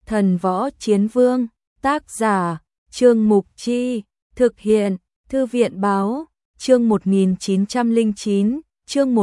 Thần Võ Chiến Vương, tác giả, Trương Mục Chi, thực hiện, Thư viện Báo, chương 1909, chương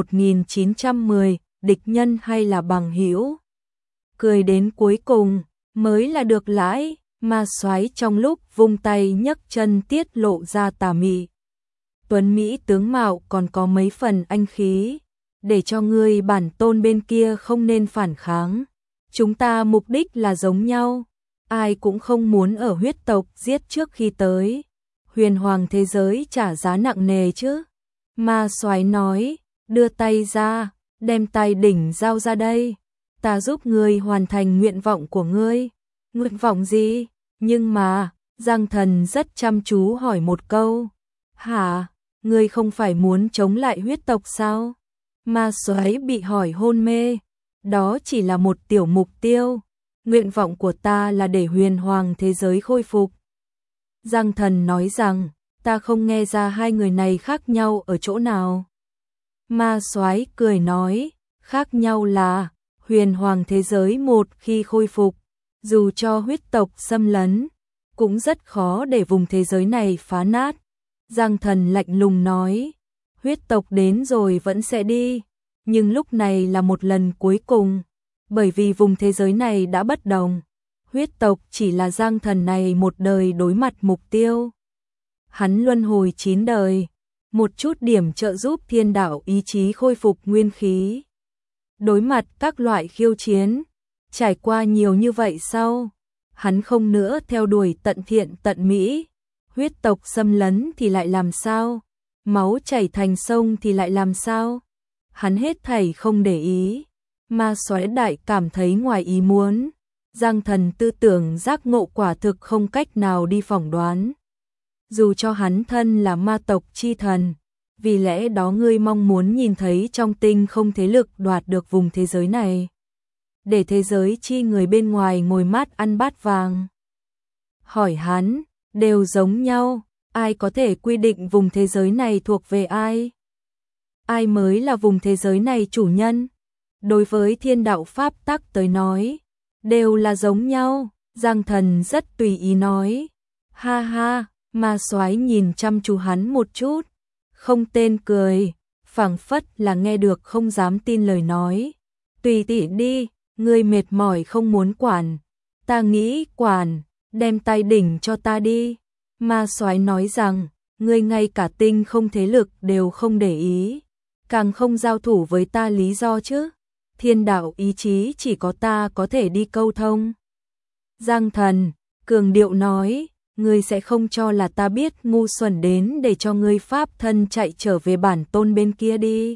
1910, địch nhân hay là bằng hữu. Cười đến cuối cùng, mới là được lãi, ma soái trong lúc vung tay nhấc chân tiết lộ ra tà mị. Tuấn Mỹ tướng mạo còn có mấy phần anh khí, để cho người bản tôn bên kia không nên phản kháng. Chúng ta mục đích là giống nhau, ai cũng không muốn ở huyết tộc giết trước khi tới. Huyền hoàng thế giới trả giá nặng nề chứ. Ma soái nói, đưa tay ra, đem tay đỉnh giao ra đây. Ta giúp ngươi hoàn thành nguyện vọng của ngươi. Nguyện vọng gì? Nhưng mà, Giang Thần rất chăm chú hỏi một câu. Hả? Ngươi không phải muốn chống lại huyết tộc sao? Ma soái bị hỏi hôn mê. Đó chỉ là một tiểu mục tiêu. Nguyện vọng của ta là để huyền hoàng thế giới khôi phục. Giang Thần nói rằng, ta không nghe ra hai người này khác nhau ở chỗ nào. Ma soái cười nói, khác nhau là, huyền hoàng thế giới một khi khôi phục, dù cho huyết tộc xâm lấn, cũng rất khó để vùng thế giới này phá nát. Giang Thần lạnh lùng nói, huyết tộc đến rồi vẫn sẽ đi, nhưng lúc này là một lần cuối cùng, bởi vì vùng thế giới này đã bất đồng. Huyết tộc chỉ là Giang Thần này một đời đối mặt mục tiêu. Hắn luân hồi 9 đời, một chút điểm trợ giúp thiên đạo ý chí khôi phục nguyên khí. Đối mặt các loại khiêu chiến, trải qua nhiều như vậy sau, hắn không nữa theo đuổi tận thiện tận mỹ. Huyết tộc xâm lấn thì lại làm sao? Máu chảy thành sông thì lại làm sao? Hắn hết thảy không để ý. Ma soái đại cảm thấy ngoài ý muốn. Giang Thần tư tưởng giác ngộ quả thực không cách nào đi phỏng đoán. Dù cho hắn thân là ma tộc chi thần, vì lẽ đó ngươi mong muốn nhìn thấy trong tinh không thế lực đoạt được vùng thế giới này, để thế giới chi người bên ngoài ngồi mát ăn bát vàng. Hỏi hắn, đều giống nhau, ai có thể quy định vùng thế giới này thuộc về ai? Ai mới là vùng thế giới này chủ nhân? Đối với thiên đạo pháp tắc tới nói, đều là giống nhau. Giang Thần rất tùy ý nói. Ha ha, ma soái nhìn chăm chú hắn một chút, không tên cười, phảng phất là nghe được không dám tin lời nói. Tùy tỉ đi, ngươi mệt mỏi không muốn quản, ta nghĩ quản, đem tay đỉnh cho ta đi. Ma soái nói rằng, ngươi ngay cả tinh không thế lực đều không để ý, càng không giao thủ với ta lý do chứ? Thiên đạo ý chí chỉ có ta có thể đi câu thông. Giang Thần cường điệu nói, ngươi sẽ không cho là ta biết ngu xuẩn đến để cho ngươi pháp thân chạy trở về bản tôn bên kia đi.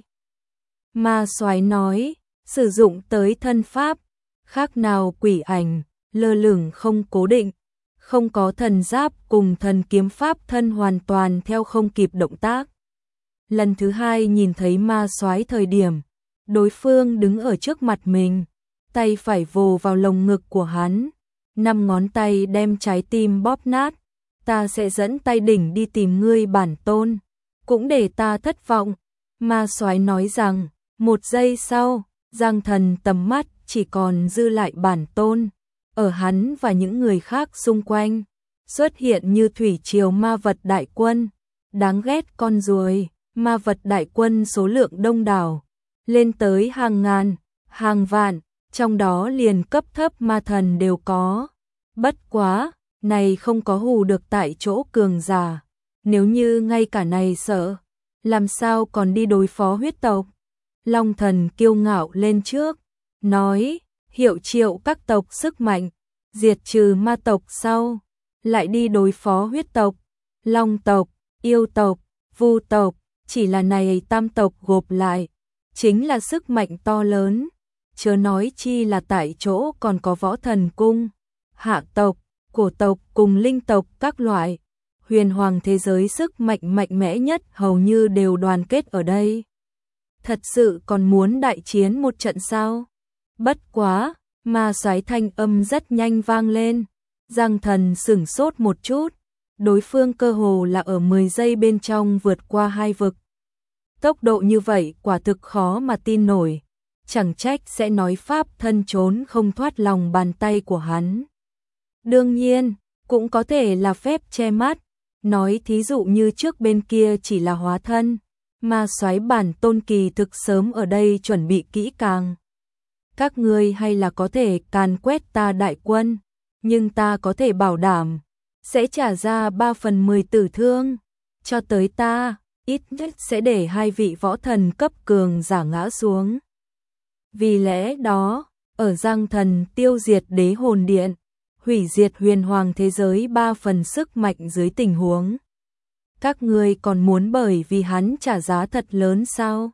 Ma soái nói, sử dụng tới thân pháp, khác nào quỷ ảnh, lơ lửng không cố định, không có thần giáp cùng thần kiếm pháp thân hoàn toàn theo không kịp động tác. Lần thứ hai nhìn thấy ma soái thời điểm, đối phương đứng ở trước mặt mình, tay phải vồ vào lồng ngực của hắn, 5 ngón tay đem trái tim bóp nát. Ta sẽ dẫn tay đỉnh đi tìm ngươi bản tôn, cũng để ta thất vọng. Ma soái nói rằng, một giây sau, Giang Thần tầm mắt chỉ còn dư lại bản tôn. Ở hắn và những người khác xung quanh, xuất hiện như thủy triều ma vật đại quân. Đáng ghét con ruồi, ma vật đại quân số lượng đông đảo, lên tới hàng ngàn, hàng vạn, trong đó liền cấp thấp ma thần đều có. Bất quá, này không có hù được tại chỗ cường giả. Nếu như ngay cả này sợ, làm sao còn đi đối phó huyết tộc? Long Thần kiêu ngạo lên trước, nói, hiệu triệu các tộc sức mạnh, diệt trừ ma tộc sau, lại đi đối phó huyết tộc, long tộc, yêu tộc, vu tộc, chỉ là này tam tộc gộp lại, chính là sức mạnh to lớn, chớ nói chi là tại chỗ còn có võ thần cung, hạ tộc, cổ tộc cùng linh tộc các loại. Huyền hoàng thế giới sức mạnh mạnh mẽ nhất hầu như đều đoàn kết ở đây. Thật sự còn muốn đại chiến một trận sao? Bất quá, ma soái thanh âm rất nhanh vang lên. Giang Thần sửng sốt một chút, đối phương cơ hồ là ở 10 giây bên trong vượt qua 2 vực. Tốc độ như vậy quả thực khó mà tin nổi, chẳng trách sẽ nói pháp thân trốn không thoát lòng bàn tay của hắn. Đương nhiên, cũng có thể là phép che mắt, nói thí dụ như trước bên kia chỉ là hóa thân, ma soái bản tôn kỳ thực sớm ở đây chuẩn bị kỹ càng. Các ngươi hay là có thể càn quét ta đại quân, nhưng ta có thể bảo đảm, sẽ trả ra 3/10 tử thương, cho tới ta, ít nhất sẽ để 2 vị võ thần cấp cường giả ngã xuống. Vì lẽ đó, ở Giang Thần tiêu diệt đế hồn điện, hủy diệt huyền hoàng thế giới 3 phần sức mạnh dưới tình huống. Các ngươi còn muốn bởi vì hắn trả giá thật lớn sao?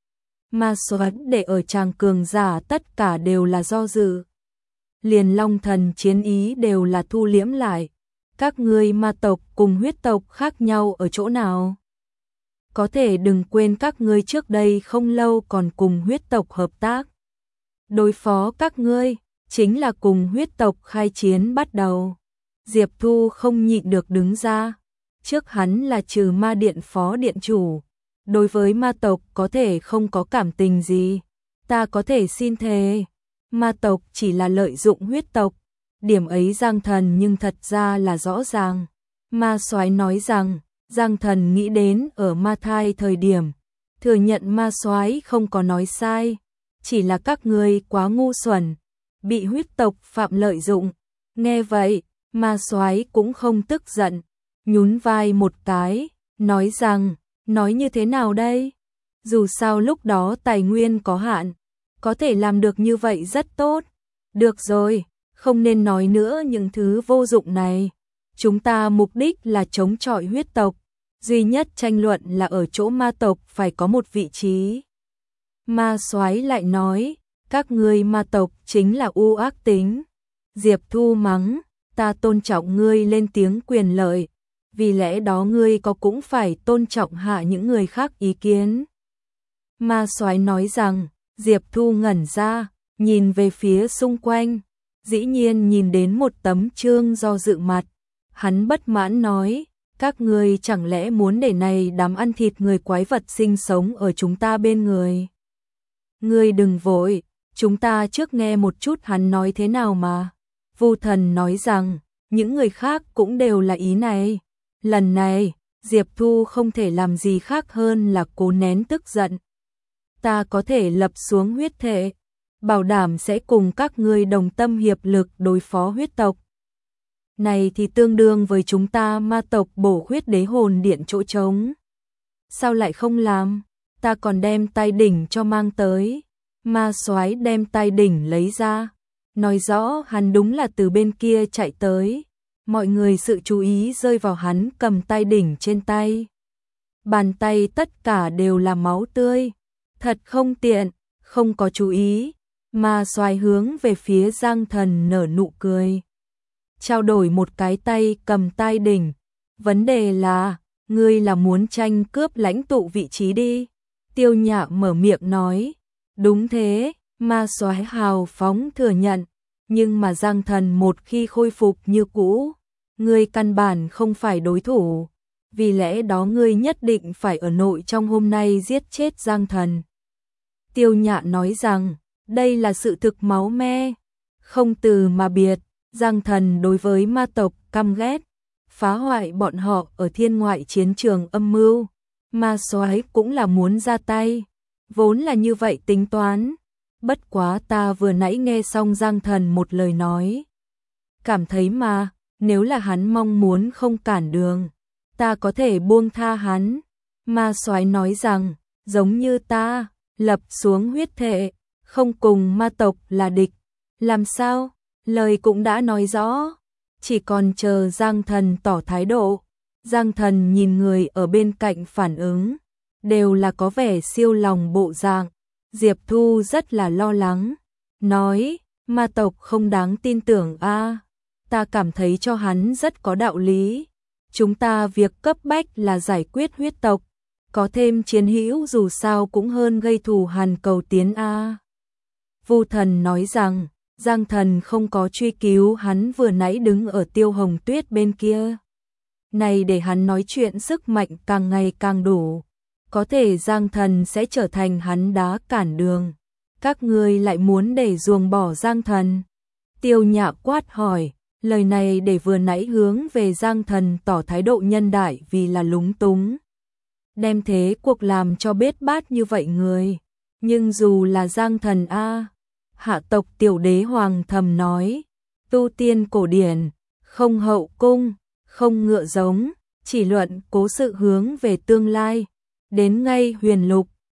Ma soái để ở tràng cường giả tất cả đều là do dự. Liền Long Thần chiến ý đều là thu liễm lại. Các ngươi ma tộc cùng huyết tộc khác nhau ở chỗ nào? Có thể đừng quên các ngươi trước đây không lâu còn cùng huyết tộc hợp tác. Đối phó các ngươi, chính là cùng huyết tộc khai chiến bắt đầu. Diệp Thu không nhịn được đứng ra. Trước hắn là trừ ma điện phó điện chủ. Đối với ma tộc có thể không có cảm tình gì. Ta có thể xin thề. Ma tộc chỉ là lợi dụng huyết tộc. Điểm ấy Giang Thần nhưng thật ra là rõ ràng. Ma soái nói rằng, Giang Thần nghĩ đến ở ma thai thời điểm. Thừa nhận ma soái không có nói sai. Chỉ là các ngươi quá ngu xuẩn. Bị huyết tộc phạm lợi dụng. Nghe vậy, ma soái cũng không tức giận. Nhún vai một cái, nói rằng, nói như thế nào đây? Dù sao lúc đó tài nguyên có hạn, có thể làm được như vậy rất tốt. Được rồi, không nên nói nữa những thứ vô dụng này. Chúng ta mục đích là chống chọi huyết tộc, duy nhất tranh luận là ở chỗ ma tộc phải có một vị trí. Ma soái lại nói, các ngươi ma tộc chính là u ác tính. Diệp Thu mắng, ta tôn trọng ngươi lên tiếng quyền lợi. Vì lẽ đó ngươi có cũng phải tôn trọng hạ những người khác ý kiến. Ma soái nói rằng, Diệp Thu ngẩn ra, nhìn về phía xung quanh, dĩ nhiên nhìn đến một tấm chương do dự mặt. Hắn bất mãn nói, các ngươi chẳng lẽ muốn để này đám ăn thịt người quái vật sinh sống ở chúng ta bên người. Ngươi đừng vội, chúng ta trước nghe một chút hắn nói thế nào mà. Vu Thần nói rằng, những người khác cũng đều là ý này. Lần này, Diệp Thu không thể làm gì khác hơn là cố nén tức giận. Ta có thể lập xuống huyết thể, bảo đảm sẽ cùng các ngươi đồng tâm hiệp lực đối phó huyết tộc. Này thì tương đương với chúng ta ma tộc bổ huyết đế hồn điện chỗ trống. Sao lại không làm? Ta còn đem tay đỉnh cho mang tới. Ma soái đem tay đỉnh lấy ra, nói rõ hắn đúng là từ bên kia chạy tới. Mọi người sự chú ý rơi vào hắn cầm tay đỉnh trên tay. Bàn tay tất cả đều là máu tươi. Thật không tiện, không có chú ý. Ma soái hướng về phía Giang Thần nở nụ cười. Trao đổi một cái tay cầm tay đỉnh. Vấn đề là, ngươi là muốn tranh cướp lãnh tụ vị trí đi. Tiêu Nhạ mở miệng nói. Đúng thế, ma soái hào phóng thừa nhận. Nhưng mà Giang Thần một khi khôi phục như cũ, ngươi căn bản không phải đối thủ. Vì lẽ đó ngươi nhất định phải ở nội trong hôm nay giết chết Giang Thần. Tiêu Nhạ nói rằng, đây là sự thực máu me. Không từ mà biệt, Giang Thần đối với ma tộc căm ghét, phá hoại bọn họ ở thiên ngoại chiến trường âm mưu. Ma soái cũng là muốn ra tay. Vốn là như vậy tính toán. Bất quá ta vừa nãy nghe xong Giang Thần một lời nói. Cảm thấy mà, nếu là hắn mong muốn không cản đường, ta có thể buông tha hắn. Ma soái nói rằng, giống như ta, lập xuống huyết thệ, không cùng ma tộc là địch. Làm sao? Lời cũng đã nói rõ, chỉ còn chờ Giang Thần tỏ thái độ. Giang Thần nhìn người ở bên cạnh phản ứng, đều là có vẻ siêu lòng bộ dạng. Diệp Thu rất là lo lắng, nói, ma tộc không đáng tin tưởng a. Ta cảm thấy cho hắn rất có đạo lý. Chúng ta việc cấp bách là giải quyết huyết tộc, có thêm chiến hữu dù sao cũng hơn gây thù hằn cầu tiến a. Vu Thần nói rằng, Giang Thần không có truy cứu hắn vừa nãy đứng ở Tiêu Hồng Tuyết bên kia. Này để hắn nói chuyện sức mạnh càng ngày càng đủ. Có thể Giang Thần sẽ trở thành hắn đá cản đường. Các ngươi lại muốn để ruồng bỏ Giang Thần. Tiêu Nhạ quát hỏi, Lời này để vừa nãy hướng về Giang Thần tỏ thái độ nhân đại vì là lúng túng. Đem thế cuộc làm cho bết bát như vậy người. Nhưng dù là Giang Thần hạ tộc tiểu đế hoàng thầm nói, tu tiên cổ điển, không hậu cung, không ngựa giống, chỉ luận cố sự hướng về tương lai. Đến ngay huyền lục,